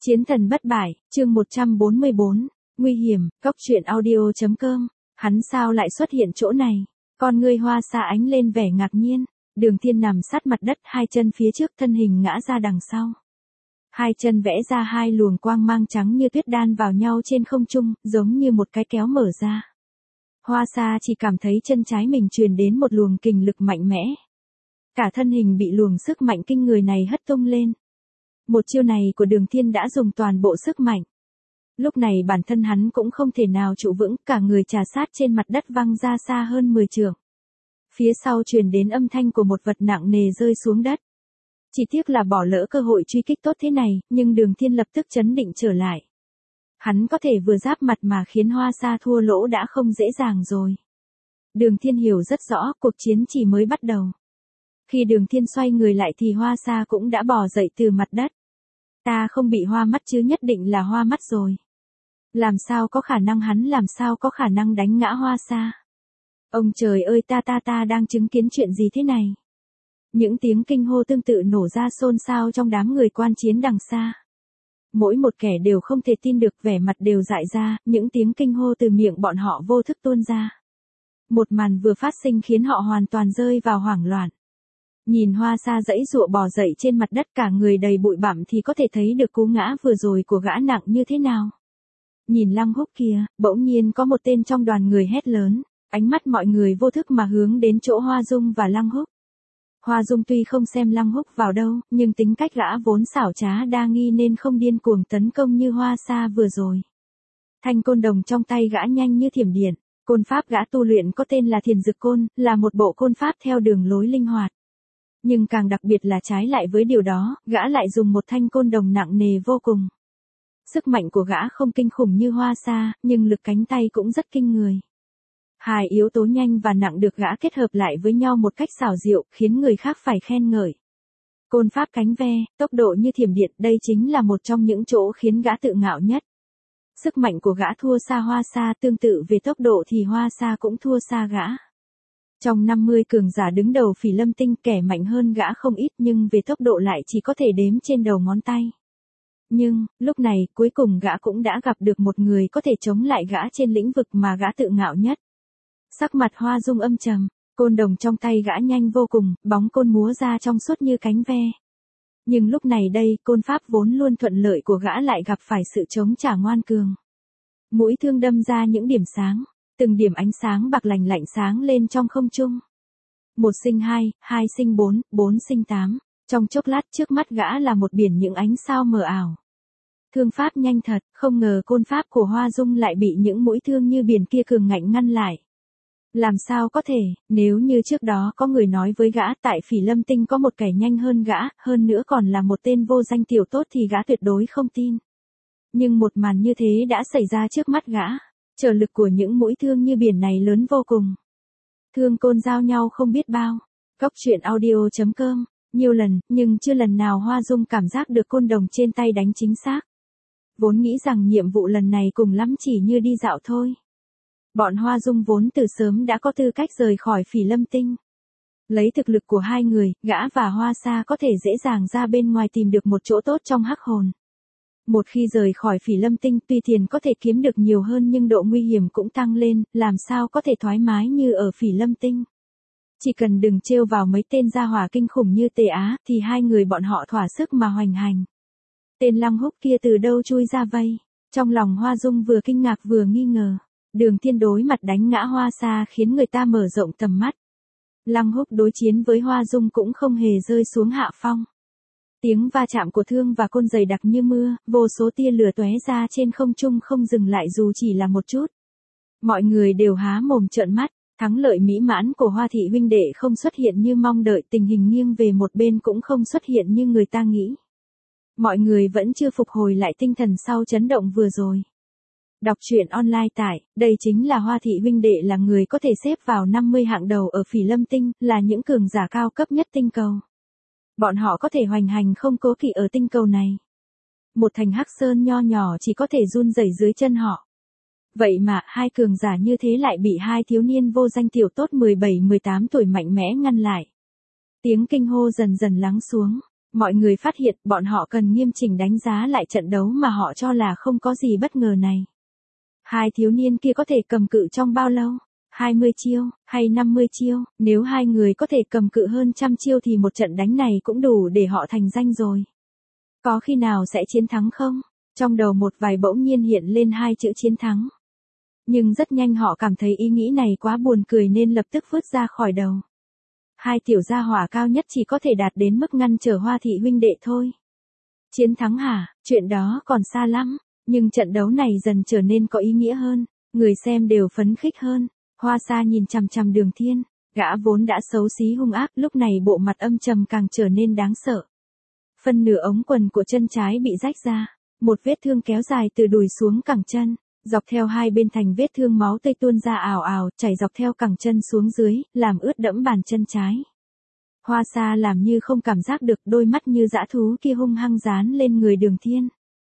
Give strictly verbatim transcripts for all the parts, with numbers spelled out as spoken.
Chiến thần bất bại, chương một trăm bốn mươi bốn, nguy hiểm, cốc truyện audio.com, hắn sao lại xuất hiện chỗ này? Con ngươi Hoa Sa ánh lên vẻ ngạc nhiên, Đường Thiên nằm sát mặt đất, hai chân phía trước, thân hình ngã ra đằng sau. Hai chân vẽ ra hai luồng quang mang trắng như tuyết đan vào nhau trên không trung, giống như một cái kéo mở ra. Hoa Sa chỉ cảm thấy chân trái mình truyền đến một luồng kình lực mạnh mẽ. Cả thân hình bị luồng sức mạnh kinh người này hất tung lên. Một chiêu này của Đường Thiên đã dùng toàn bộ sức mạnh. Lúc này bản thân hắn cũng không thể nào trụ vững, cả người trà sát trên mặt đất văng ra xa hơn mười trượng. Phía sau truyền đến âm thanh của một vật nặng nề rơi xuống đất. Chỉ tiếc là bỏ lỡ cơ hội truy kích tốt thế này, nhưng Đường Thiên lập tức trấn định trở lại. Hắn có thể vừa giáp mặt mà khiến Hoa Sa thua lỗ đã không dễ dàng rồi. Đường Thiên hiểu rất rõ, cuộc chiến chỉ mới bắt đầu. Khi Đường Thiên xoay người lại thì Hoa Sa cũng đã bò dậy từ mặt đất. Ta không bị hoa mắt chứ, nhất định là hoa mắt rồi. Làm sao có khả năng, hắn làm sao có khả năng đánh ngã Hoa Sa? Ông trời ơi, ta ta ta đang chứng kiến chuyện gì thế này? Những tiếng kinh hô tương tự nổ ra xôn xao trong đám người quan chiến đằng xa. Mỗi một kẻ đều không thể tin được, vẻ mặt đều dại ra, những tiếng kinh hô từ miệng bọn họ vô thức tuôn ra. Một màn vừa phát sinh khiến họ hoàn toàn rơi vào hoảng loạn. Nhìn Hoa Sa giãy giụa bò dậy trên mặt đất, cả người đầy bụi bặm thì có thể thấy được cú ngã vừa rồi của gã nặng như thế nào. Nhìn Lăng Húc kia, bỗng nhiên có một tên trong đoàn người hét lớn, ánh mắt mọi người vô thức mà hướng đến chỗ Hoa Dung và Lăng Húc. Hoa Dung tuy không xem Lăng Húc vào đâu, nhưng tính cách gã vốn xảo trá đa nghi nên không điên cuồng tấn công như Hoa Sa vừa rồi. Thanh côn đồng trong tay gã nhanh như thiểm điện, côn pháp gã tu luyện có tên là Thiền Dực Côn, là một bộ côn pháp theo đường lối linh hoạt. Nhưng càng đặc biệt là trái lại với điều đó, gã lại dùng một thanh côn đồng nặng nề vô cùng. Sức mạnh của gã không kinh khủng như Hoa Sa, nhưng lực cánh tay cũng rất kinh người. Hai yếu tố nhanh và nặng được gã kết hợp lại với nhau một cách xảo diệu, khiến người khác phải khen ngợi. Côn pháp cánh ve, tốc độ như thiểm điện, đây chính là một trong những chỗ khiến gã tự ngạo nhất. Sức mạnh của gã thua xa Hoa Sa, tương tự về tốc độ thì Hoa Sa cũng thua xa gã. Trong năm mươi cường giả đứng đầu Phỉ Lâm Tinh, kẻ mạnh hơn gã không ít, nhưng về tốc độ lại chỉ có thể đếm trên đầu ngón tay. Nhưng, lúc này, cuối cùng gã cũng đã gặp được một người có thể chống lại gã trên lĩnh vực mà gã tự ngạo nhất. Sắc mặt Hoa Dung âm trầm, côn đồng trong tay gã nhanh vô cùng, bóng côn múa ra trong suốt như cánh ve. Nhưng lúc này đây, côn pháp vốn luôn thuận lợi của gã lại gặp phải sự chống trả ngoan cường. Mũi thương đâm ra những điểm sáng. Từng điểm ánh sáng bạc lành lạnh sáng lên trong không trung. Một sinh hai, hai sinh bốn, bốn sinh tám. Trong chốc lát trước mắt gã là một biển những ánh sao mờ ảo. Thương pháp nhanh thật, không ngờ côn pháp của Hoa Dung lại bị những mũi thương như biển kia cường ngạnh ngăn lại. Làm sao có thể, nếu như trước đó có người nói với gã tại Phỉ Lâm Tinh có một kẻ nhanh hơn gã, hơn nữa còn là một tên vô danh tiểu tốt thì gã tuyệt đối không tin. Nhưng một màn như thế đã xảy ra trước mắt gã. Trở lực của những mũi thương như biển này lớn vô cùng. Thương côn giao nhau không biết bao. Cốc truyện audio.com, nhiều lần, nhưng chưa lần nào Hoa Dung cảm giác được côn đồng trên tay đánh chính xác. Vốn nghĩ rằng nhiệm vụ lần này cùng lắm chỉ như đi dạo thôi. Bọn Hoa Dung vốn từ sớm đã có tư cách rời khỏi Phỉ Lâm Tinh. Lấy thực lực của hai người, gã và Hoa Sa có thể dễ dàng ra bên ngoài tìm được một chỗ tốt trong hắc hồn. Một khi rời khỏi Phỉ Lâm Tinh, tuy tiền có thể kiếm được nhiều hơn nhưng độ nguy hiểm cũng tăng lên, làm sao có thể thoải mái như ở Phỉ Lâm Tinh. Chỉ cần đừng trêu vào mấy tên gia hỏa kinh khủng như Tề Á, thì hai người bọn họ thỏa sức mà hoành hành. Tên Lăng Húc kia từ đâu chui ra vây? Trong lòng Hoa Dung vừa kinh ngạc vừa nghi ngờ. Đường Thiên đối mặt đánh ngã Hoa Sa khiến người ta mở rộng tầm mắt. Lăng Húc đối chiến với Hoa Dung cũng không hề rơi xuống hạ phong. Tiếng va chạm của thương và côn dày đặc như mưa, vô số tia lửa tóe ra trên không trung không dừng lại dù chỉ là một chút. Mọi người đều há mồm trợn mắt, thắng lợi mỹ mãn của Hoa thị huynh đệ không xuất hiện như mong đợi, tình hình nghiêng về một bên cũng không xuất hiện như người ta nghĩ. Mọi người vẫn chưa phục hồi lại tinh thần sau chấn động vừa rồi. Đọc truyện online tại, đây chính là Hoa thị huynh đệ, là người có thể xếp vào năm mươi hạng đầu ở Phỉ Lâm Tinh, là những cường giả cao cấp nhất tinh cầu. Bọn họ có thể hoành hành không cố kỵ ở tinh cầu này. Một thành Hắc Sơn nho nhỏ chỉ có thể run rẩy dưới chân họ. Vậy mà, hai cường giả như thế lại bị hai thiếu niên vô danh tiểu tốt mười bảy mười tám tuổi mạnh mẽ ngăn lại. Tiếng kinh hô dần dần lắng xuống. Mọi người phát hiện bọn họ cần nghiêm chỉnh đánh giá lại trận đấu mà họ cho là không có gì bất ngờ này. Hai thiếu niên kia có thể cầm cự trong bao lâu? hai mươi chiêu, hay năm mươi chiêu, nếu hai người có thể cầm cự hơn trăm chiêu thì một trận đánh này cũng đủ để họ thành danh rồi. Có khi nào sẽ chiến thắng không? Trong đầu một vài bỗng nhiên hiện lên hai chữ chiến thắng. Nhưng rất nhanh họ cảm thấy ý nghĩ này quá buồn cười nên lập tức vứt ra khỏi đầu. Hai tiểu gia hỏa cao nhất chỉ có thể đạt đến mức ngăn trở Hoa thị huynh đệ thôi. Chiến thắng hả? Chuyện đó còn xa lắm, nhưng trận đấu này dần trở nên có ý nghĩa hơn, người xem đều phấn khích hơn. Hoa Sa nhìn chằm chằm Đường Thiên, gã vốn đã xấu xí hung ác, lúc này bộ mặt âm trầm càng trở nên đáng sợ. Phân nửa ống quần của chân trái bị rách ra, một vết thương kéo dài từ đùi xuống cẳng chân, dọc theo hai bên thành vết thương máu tươi tuôn ra ào ào, chảy dọc theo cẳng chân xuống dưới, làm ướt đẫm bàn chân trái. Hoa Sa làm như không cảm giác được, đôi mắt như dã thú kia hung hăng dán lên người Đường Thiên.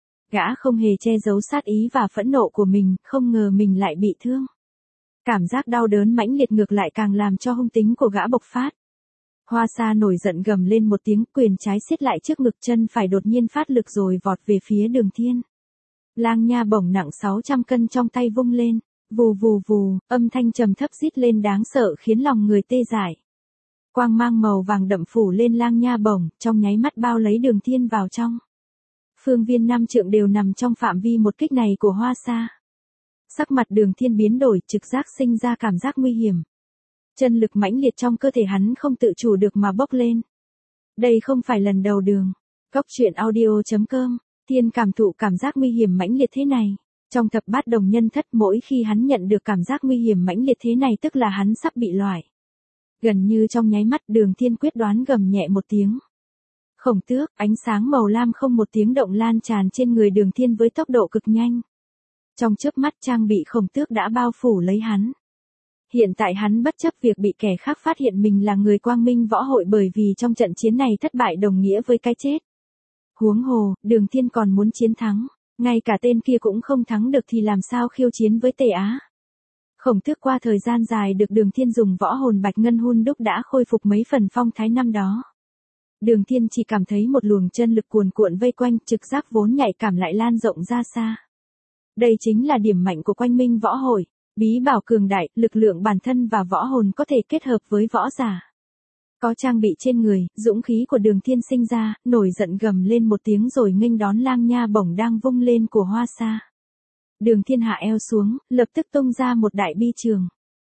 Gã không hề che giấu sát ý và phẫn nộ của mình, không ngờ mình lại bị thương. Cảm giác đau đớn mãnh liệt ngược lại càng làm cho hung tính của gã bộc phát. Hoa Sa nổi giận gầm lên một tiếng, quyền trái siết lại trước ngực, chân phải đột nhiên phát lực rồi vọt về phía Đường Thiên. Lang nha bổng nặng sáu trăm cân trong tay vung lên, vù vù vù, âm thanh trầm thấp rít lên đáng sợ khiến lòng người tê dại. Quang mang màu vàng đậm phủ lên lang nha bổng, trong nháy mắt bao lấy Đường Thiên vào trong. Phương viên năm trượng đều nằm trong phạm vi một kích này của Hoa Sa. Sắc mặt Đường Thiên biến đổi, trực giác sinh ra cảm giác nguy hiểm. Chân lực mãnh liệt trong cơ thể hắn không tự chủ được mà bốc lên. Đây không phải lần đầu Đường. Cốc truyện audio chấm com, Thiên cảm thụ cảm giác nguy hiểm mãnh liệt thế này. Trong thập bát đồng nhân thất, mỗi khi hắn nhận được cảm giác nguy hiểm mãnh liệt thế này tức là hắn sắp bị loại. Gần như trong nháy mắt, Đường Thiên quyết đoán gầm nhẹ một tiếng. Khổng tước, ánh sáng màu lam không một tiếng động lan tràn trên người Đường Thiên với tốc độ cực nhanh. Trong chớp mắt trang bị khổng tước đã bao phủ lấy hắn. Hiện tại hắn bất chấp việc bị kẻ khác phát hiện mình là người Quang Minh Võ Hội, bởi vì trong trận chiến này thất bại đồng nghĩa với cái chết. Huống hồ, Đường Thiên còn muốn chiến thắng, ngay cả tên kia cũng không thắng được thì làm sao khiêu chiến với Tề Á. Khổng tước qua thời gian dài được Đường Thiên dùng võ hồn bạch ngân hun đúc đã khôi phục mấy phần phong thái năm đó. Đường Thiên chỉ cảm thấy một luồng chân lực cuồn cuộn vây quanh, trực giác vốn nhạy cảm lại lan rộng ra xa. Đây chính là điểm mạnh của Quang Minh Võ Hội, bí bảo cường đại, lực lượng bản thân và võ hồn có thể kết hợp với võ giả. Có trang bị trên người, dũng khí của Đường Thiên sinh ra, nổi giận gầm lên một tiếng rồi nghênh đón lang nha bổng đang vung lên của Hoa Sa. Đường Thiên hạ eo xuống, lập tức tung ra một đại bi trường.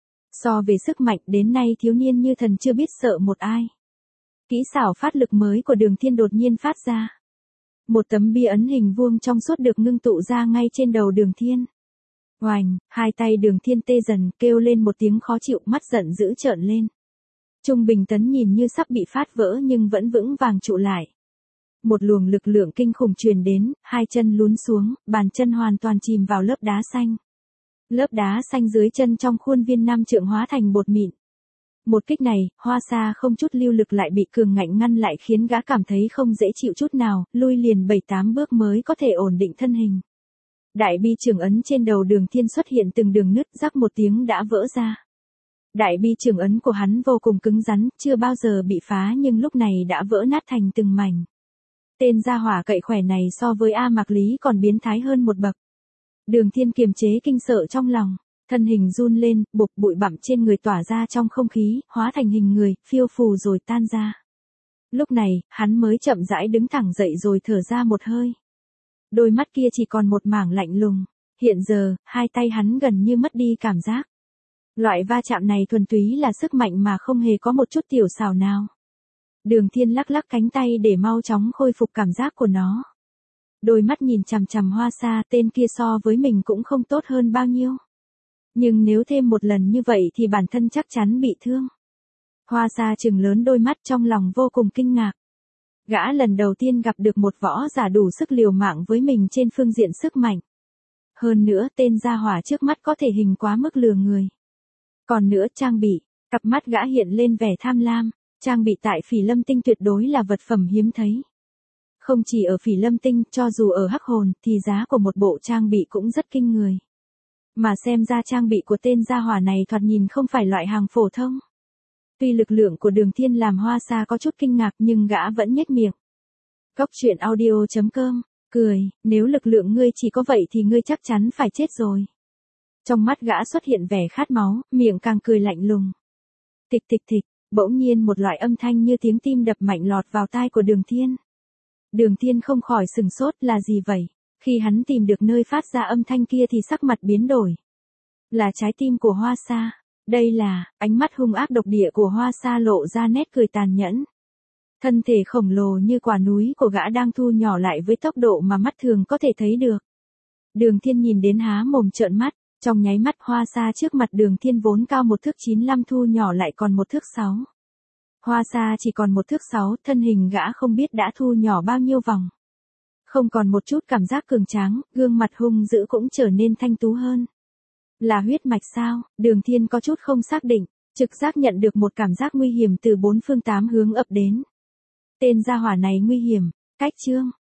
So về sức mạnh, đến nay thiếu niên như thần chưa biết sợ một ai. Kỹ xảo phát lực mới của Đường Thiên đột nhiên phát ra. Một tấm bia ấn hình vuông trong suốt được ngưng tụ ra ngay trên đầu Đường Thiên. Oành, hai tay Đường Thiên tê dần, kêu lên một tiếng khó chịu, mắt giận dữ trợn lên. Trung bình tấn nhìn như sắp bị phát vỡ nhưng vẫn vững vàng trụ lại. Một luồng lực lượng kinh khủng truyền đến, hai chân lún xuống, bàn chân hoàn toàn chìm vào lớp đá xanh. Lớp đá xanh dưới chân trong khuôn viên năm trượng hóa thành bột mịn. Một kích này, Hoa Sa không chút lưu lực lại bị cường ngạnh ngăn lại khiến gã cảm thấy không dễ chịu chút nào, lui liền bảy tám bước mới có thể ổn định thân hình. Đại bi trường ấn trên đầu Đường Thiên xuất hiện từng đường nứt, rắc một tiếng đã vỡ ra. Đại bi trường ấn của hắn vô cùng cứng rắn, chưa bao giờ bị phá nhưng lúc này đã vỡ nát thành từng mảnh. Tên gia hỏa cậy khỏe này so với A Mạc Lý còn biến thái hơn một bậc. Đường Thiên kiềm chế kinh sợ trong lòng, thân hình run lên, bục bụi bặm trên người tỏa ra trong không khí, hóa thành hình người, phiêu phù rồi tan ra. Lúc này, hắn mới chậm rãi đứng thẳng dậy rồi thở ra một hơi. Đôi mắt kia chỉ còn một mảng lạnh lùng, hiện giờ, hai tay hắn gần như mất đi cảm giác. Loại va chạm này thuần túy là sức mạnh mà không hề có một chút tiểu xảo nào. Đường Thiên lắc lắc cánh tay để mau chóng khôi phục cảm giác của nó. Đôi mắt nhìn chằm chằm Hoa Sa, tên kia so với mình cũng không tốt hơn bao nhiêu. Nhưng nếu thêm một lần như vậy thì bản thân chắc chắn bị thương. Hoa Sa trừng lớn đôi mắt trong lòng vô cùng kinh ngạc. Gã lần đầu tiên gặp được một võ giả đủ sức liều mạng với mình trên phương diện sức mạnh. Hơn nữa tên gia hỏa trước mắt có thể hình quá mức lừa người. Còn nữa trang bị, cặp mắt gã hiện lên vẻ tham lam, trang bị tại Phỉ Lâm Tinh tuyệt đối là vật phẩm hiếm thấy. Không chỉ ở Phỉ Lâm Tinh, cho dù ở Hắc Hồn thì giá của một bộ trang bị cũng rất kinh người. Mà xem ra trang bị của tên gia hỏa này thoạt nhìn không phải loại hàng phổ thông. Tuy lực lượng của Đường Thiên làm Hoa Sa có chút kinh ngạc nhưng gã vẫn nhếch miệng. Cóc truyện audio chấm com, cười, nếu lực lượng ngươi chỉ có vậy thì ngươi chắc chắn phải chết rồi. Trong mắt gã xuất hiện vẻ khát máu, miệng càng cười lạnh lùng. Tịch tịch tịch, bỗng nhiên một loại âm thanh như tiếng tim đập mạnh lọt vào tai của Đường Thiên. Đường Thiên không khỏi sừng sốt, là gì vậy? Khi hắn tìm được nơi phát ra âm thanh kia thì sắc mặt biến đổi. Là trái tim của Hoa Sa. Đây là, ánh mắt hung ác độc địa của Hoa Sa lộ ra nét cười tàn nhẫn. Thân thể khổng lồ như quả núi của gã đang thu nhỏ lại với tốc độ mà mắt thường có thể thấy được. Đường Thiên nhìn đến há mồm trợn mắt, trong nháy mắt Hoa Sa trước mặt Đường Thiên vốn cao một thước chín lăm thu nhỏ lại còn một thước sáu. Hoa Sa chỉ còn một thước sáu, thân hình gã không biết đã thu nhỏ bao nhiêu vòng. Không còn một chút cảm giác cường tráng, gương mặt hung dữ cũng trở nên thanh tú hơn. Là huyết mạch sao? Đường Thiên có chút không xác định, trực giác nhận được một cảm giác nguy hiểm từ bốn phương tám hướng ập đến. Tên gia hỏa này nguy hiểm, cách chương.